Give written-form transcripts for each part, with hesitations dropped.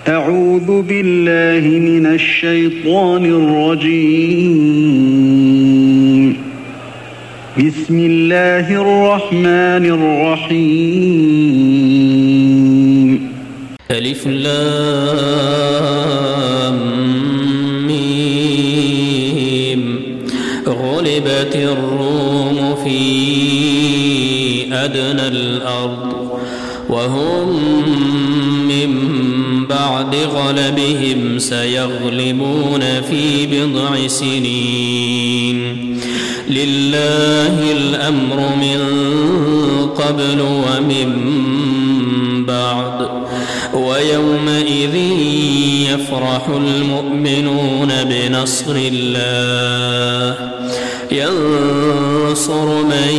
أعوذ بالله من الشيطان الرجيم. بسم الله الرحمن الرحيم. ألف لام ميم. غلبت الروم في أدنى الأرض وهم من بعد غلبهم سيغلبون في بضع سنين. لله الأمر من قبل ومن بعد ويومئذ يفرح المؤمنون بنصر الله ينصر من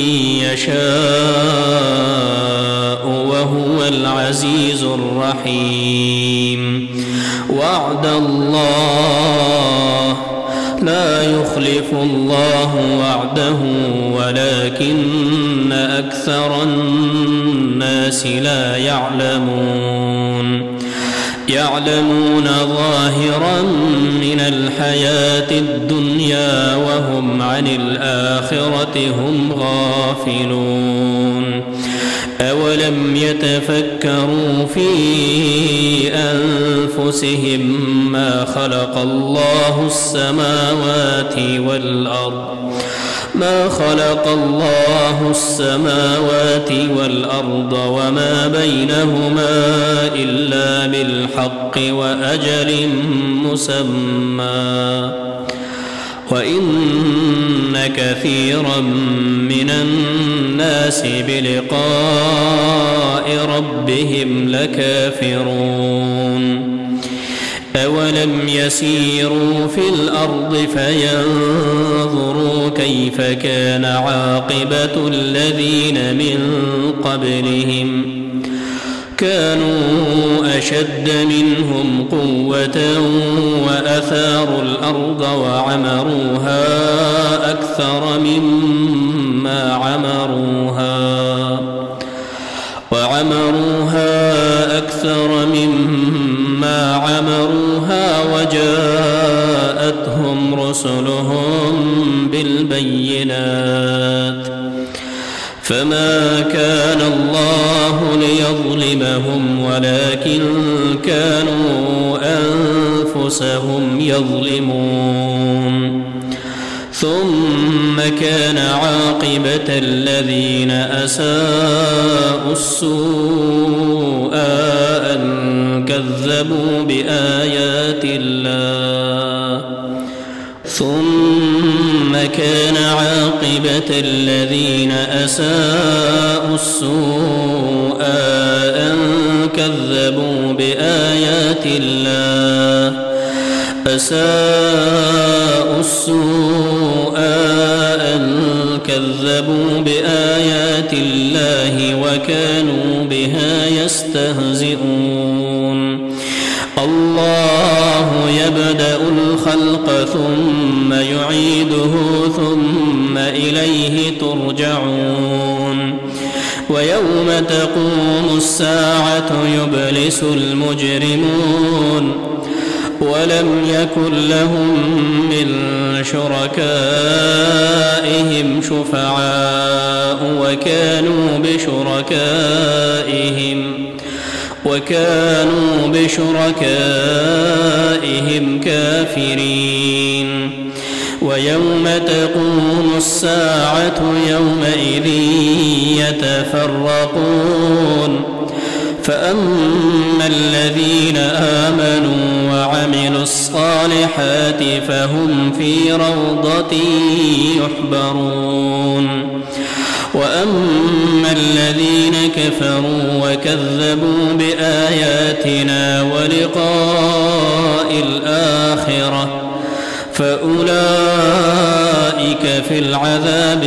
يشاء وهو العزيز الرحيم. وعد الله لا يخلف الله وعده ولكن أكثر الناس لا يعلمون ظاهرا من الحياة الدنيا وهم عن الآخرة هم غافلون. أولم يتفكروا في أنفسهم ما خلق الله السماوات والأرض وما بينهما إلا بالحق وأجل مسمى وإن كثيرا من الناس بلقاء ربهم لكافرون. أولم يسيروا في الأرض فينظروا كيف كان عاقبة الذين من قبلهم كانوا أشد منهم قوة وأثاروا الأرض وعمروها أكثر مما عمروها وجاءتهم رسلهم بالبينات فما كان الله ليظلمهم ولكن كانوا أنفسهم يظلمون. ثم كان عاقبة الذين أساءوا السوء أن كذبوا بآيات الله وكانوا بها يستهزئون. الله يبدأ الخلق ثم يعيده ثم إليه ترجعون. ويوم تقوم الساعة يبلس المجرمون ولم يكن لهم من شركائهم شفعاء وكانوا بشركائهم كافرين. ويوم تقوم الساعة يومئذ يتفرقون فأما الذين آمنوا وعملوا الصالحات فهم في روضة يحبرون. وأما الذين كفروا وكذبوا بآياتنا ولقاء الآخرة فأولئك في العذاب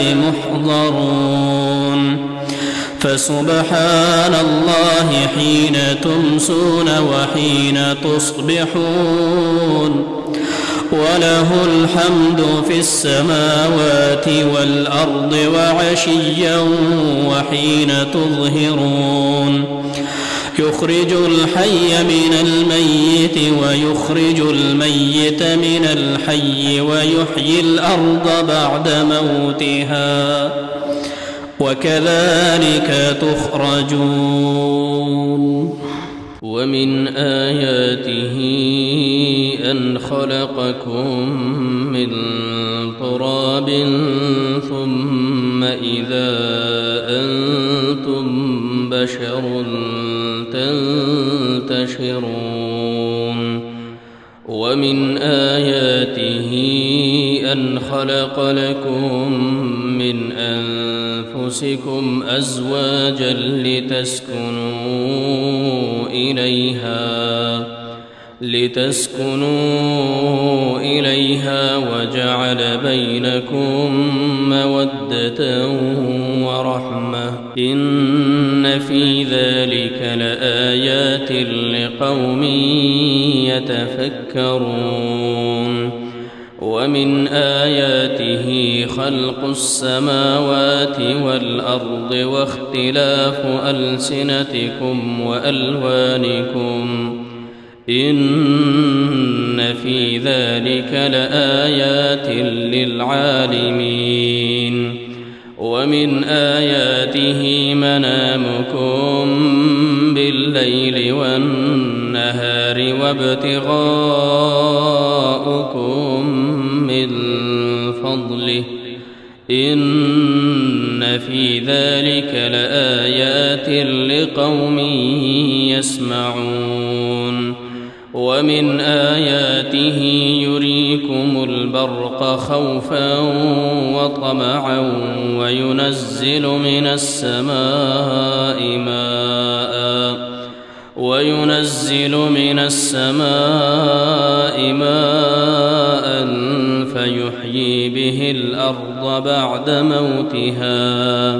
محضرون. فسبحان الله حين تمسون وحين تصبحون وله الحمد في السماوات والأرض وعشيا وحين تظهرون يخرج الحي من الميت ويخرج الميت من الحي ويحيي الأرض بعد موتها وكذلك تخرجون ومن آياته أن خلقكم من تراب ثم إذا أنتم بشر تنتشرون ومن آياته أن خلق لكم من أنفسكم أزواجا لتسكنوا إليها وجعل بينكم مودة ورحمة إن في ذلك لآيات لقوم يتفكرون ومن آياته خلق السماوات والأرض واختلاف ألسنتكم وألوانكم إن في ذلك لآيات للعالمين ومن آياته منامكم بالليل والنهار وابتغاؤكم من فضله إن في ذلك لآيات لقوم يسمعون ومن آياته يريكم البرق خوفا وطمعا وينزل من السماء ماء فيحيي به الأرض بعد موتها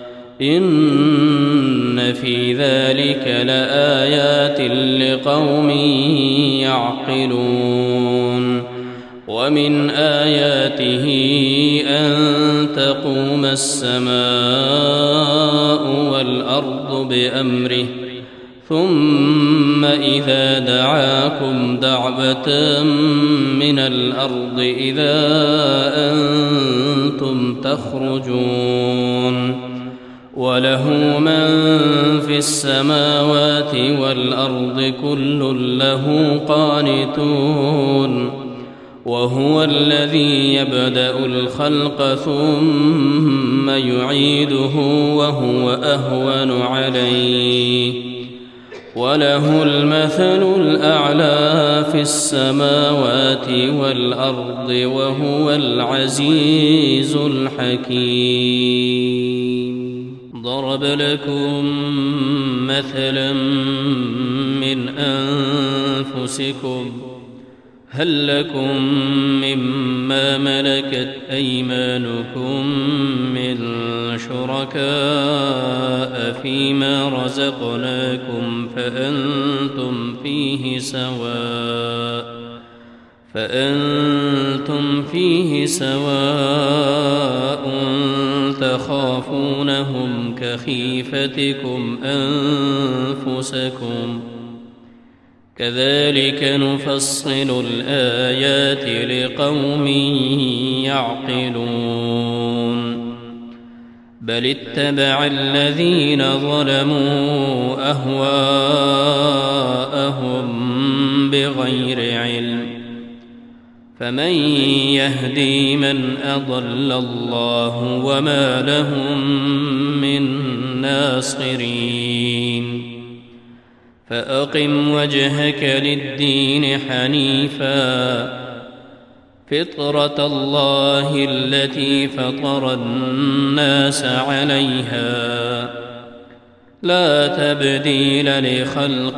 إن في ذلك لآيات لقوم يعقلون ومن آياته أن تقوم السماء والأرض بأمره ثم إذا دعاكم دعوة من الأرض إذا أنتم تخرجون وله من في السماوات والأرض كل له قانتون وهو الذي يبدأ الخلق ثم يعيده وهو أهون عليه وله المثل الأعلى في السماوات والأرض وهو العزيز الحكيم ضرب لكم مثلا من أنفسكم هل لكم مما ملكت أيمانكم من شركاء فيما رزقناكم فأنتم فيه سواء تخافونهم كخيفتكم أنفسكم كذلك نفصل الآيات لقوم يعقلون بل اتبع الذين ظلموا أهواءهم بغير علم فمن يهدي من أضل الله وما لهم من ناصرين فأقم وجهك للدين حنيفا فطرة الله التي فطر الناس عليها لا تبديل لخلق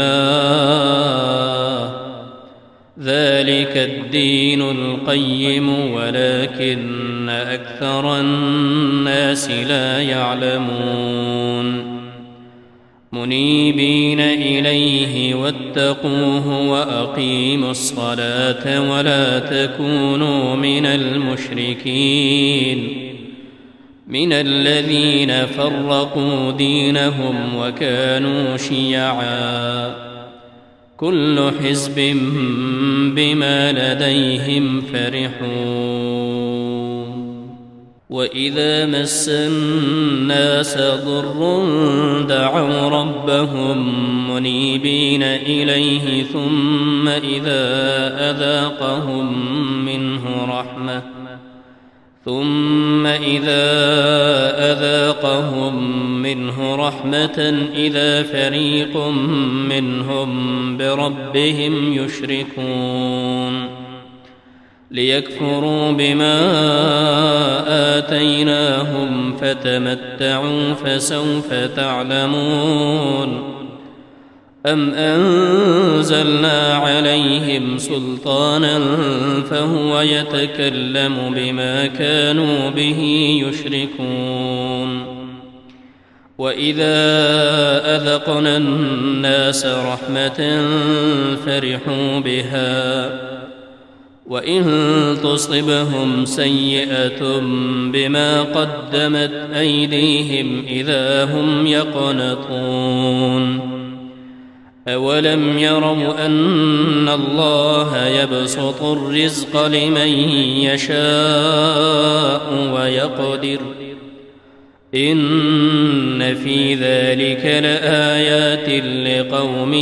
الله ذلك الدين القيم ولكن أكثر الناس لا يعلمون منيبين إليه واتقوه وأقيموا الصلاة ولا تكونوا من المشركين من الذين فرقوا دينهم وكانوا شيعا كل حزب بما لديهم فرحون وإذا مس الناس ضر دعوا ربهم منيبين إليه ثم إذا أذاقهم منه رحمة إذا فريق منهم بربهم يشركون ليكفروا بما آتيناهم فتمتعوا فسوف تعلمون أم أنزلنا عليهم سلطانا فهو يتكلم بما كانوا به يشركون وإذا أذقنا الناس رحمة فرحوا بها وإن تصبهم سيئة بما قدمت أيديهم إذا هم يقنطون أولم يروا أن الله يبسط الرزق لمن يشاء ويقدر إن في ذلك لآيات لقوم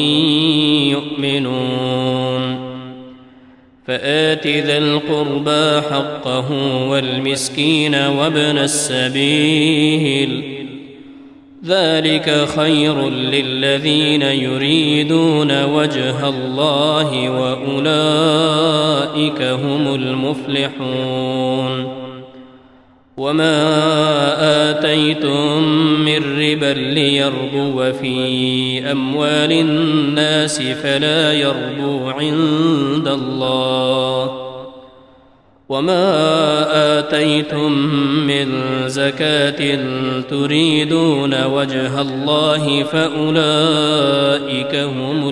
يؤمنون فآت ذا القربى حقه والمسكين وابن السبيل ذلك خير للذين يريدون وجه الله وأولئك هم المفلحون وما آتيتم من ربا ليربو في أموال الناس فلا يربو عند الله وما آتيتم من زكاة تريدون وجه الله فأولئك هم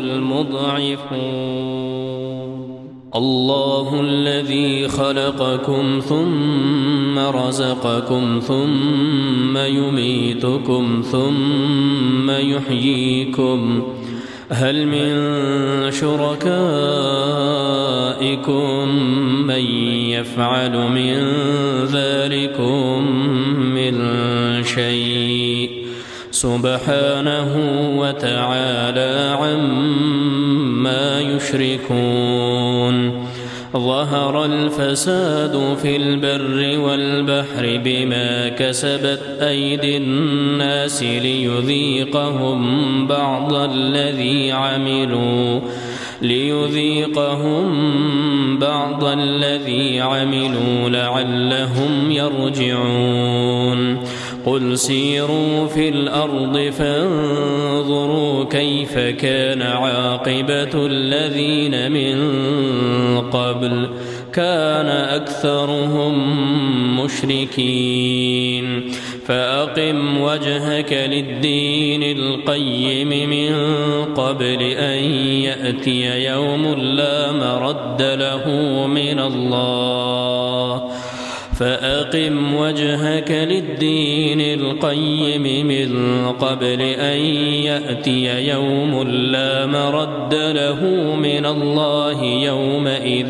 المضعفون الله الذي خلقكم ثم رزقكم ثم يميتكم ثم يحييكم هل من شركائكم من يفعل من ذلكم من شيء سبحانه وتعالى عما يشركون ظهر الفساد في البر والبحر بما كسبت أيدي الناس ليذيقهم بعض الذي عملوا لعلهم يرجعون قل سيروا في الأرض فانظروا كيف كان عاقبة الذين من قبل كان أكثرهم مشركين فأقم وجهك للدين القيم من قبل أن يأتي يوم لا مرد له من الله فأقم وجهك للدين القيم من قبل أن يأتي يوم لا مرد له من الله يومئذ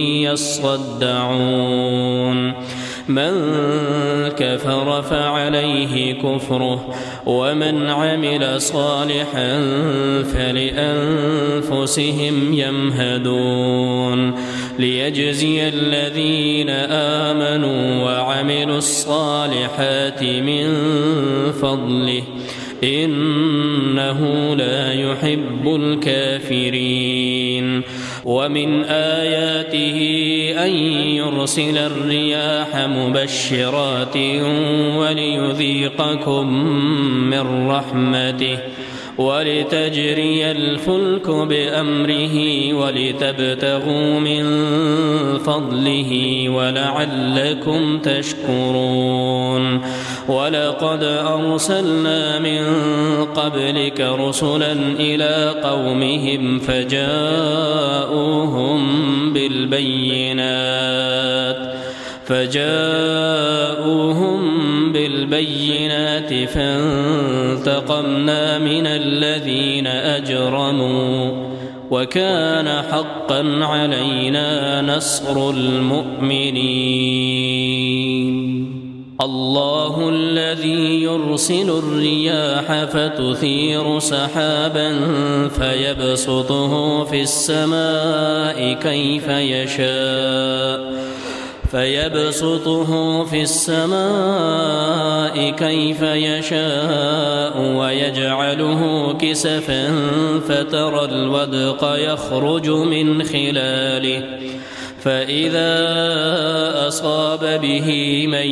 يصدعون من كفر فعليه كفره ومن عمل صالحا فلأنفسهم يمهدون ليجزي الذين آمنوا وعملوا الصالحات من فضله إنه لا يحب الكافرين ومن آياته أن يرسل الرياح مبشرات وليذيقكم من رحمته ولتجري الفلك بأمره ولتبتغوا من فضله ولعلكم تشكرون ولقد أرسلنا من قبلك رسلا إلى قومهم فجاءوهم بالبينات فانتقمنا من الذين أجرموا وكان حقا علينا نصر المؤمنين الله الذي يرسل الرياح فتثير سحابا فيبسطه في السماء كيف يشاء ويجعله كسفا فترى الودق يخرج من خلاله فإذا أصاب به من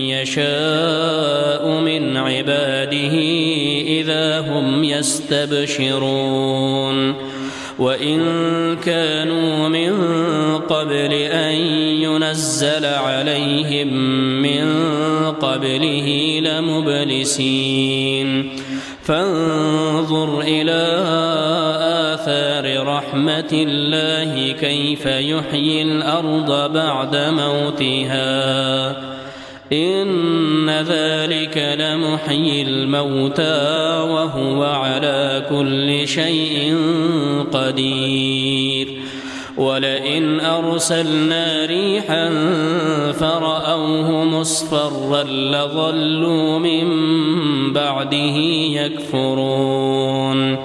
يشاء من عباده إذا هم يستبشرون وإن كانوا من قبل أن ينزل عليهم من قبله لمبلسين فانظر إلى آثار رحمة الله كيف يحيي الأرض بعد موتها إن ذلك لمحيي الموتى وهو على كل شيء قدير ولئن أرسلنا ريحا فرأوه مصفرا لظلوا من بعده يكفرون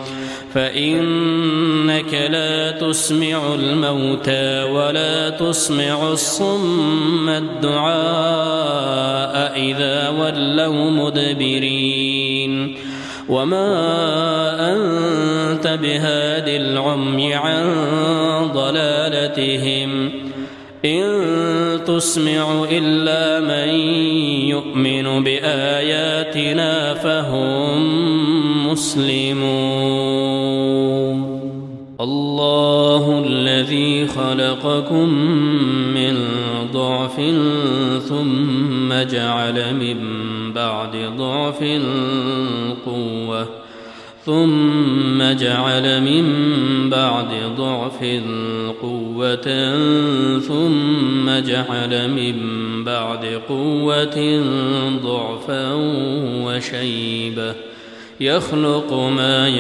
فإنك لا تسمع الموتى ولا تسمع الصم الدعاء إذا ولوا مدبرين وما أنت بهاد العمي عن ضلالتهم إن تسمع إلا من يؤمن بآياتنا فهم مسلمون الله الذي خلقكم من ضعف ثم جعل من بعد ضعف قوة ثم جعل من بعد ضعف قوة ثم جعل من بعد قوة ضعفا وشيبة يخلق ما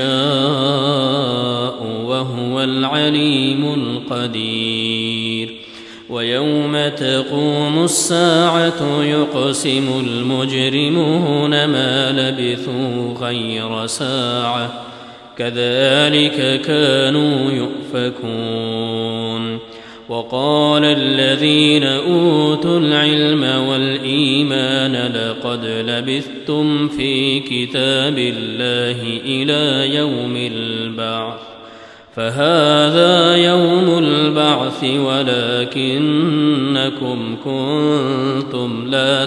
يشاء وهو العليم القدير ويوم تقوم الساعة يقسم المجرمون ما لبثوا غير ساعة كذلك كانوا يؤفكون وقال الذين أوتوا العلم والإيمان لقد لبثتم في كتاب الله إلى يوم البعث فهذا يوم البعث ولكنكم كنتم لا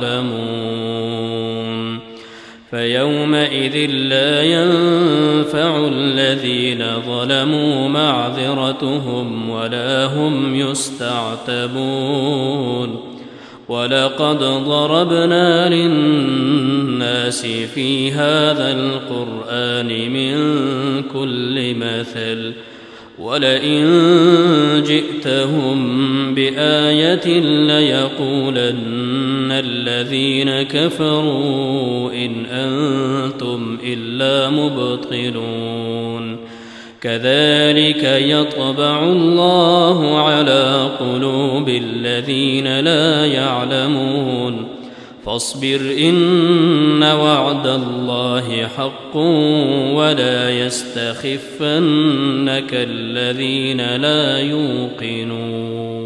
تعلمون فيومئذ لا ينفع الذين ظلموا معذرتهم ولا هم يستعتبون ولقد ضربنا للناس في هذا القرآن من كل مثل ولئن جئتهم بآية ليقولن الذين كفروا إن أنتم إلا مبطلون كذلك يطبع الله على قلوب الذين لا يعلمون فاصبر إن وعد الله حق ولا يستخفنك الذين لا يوقنون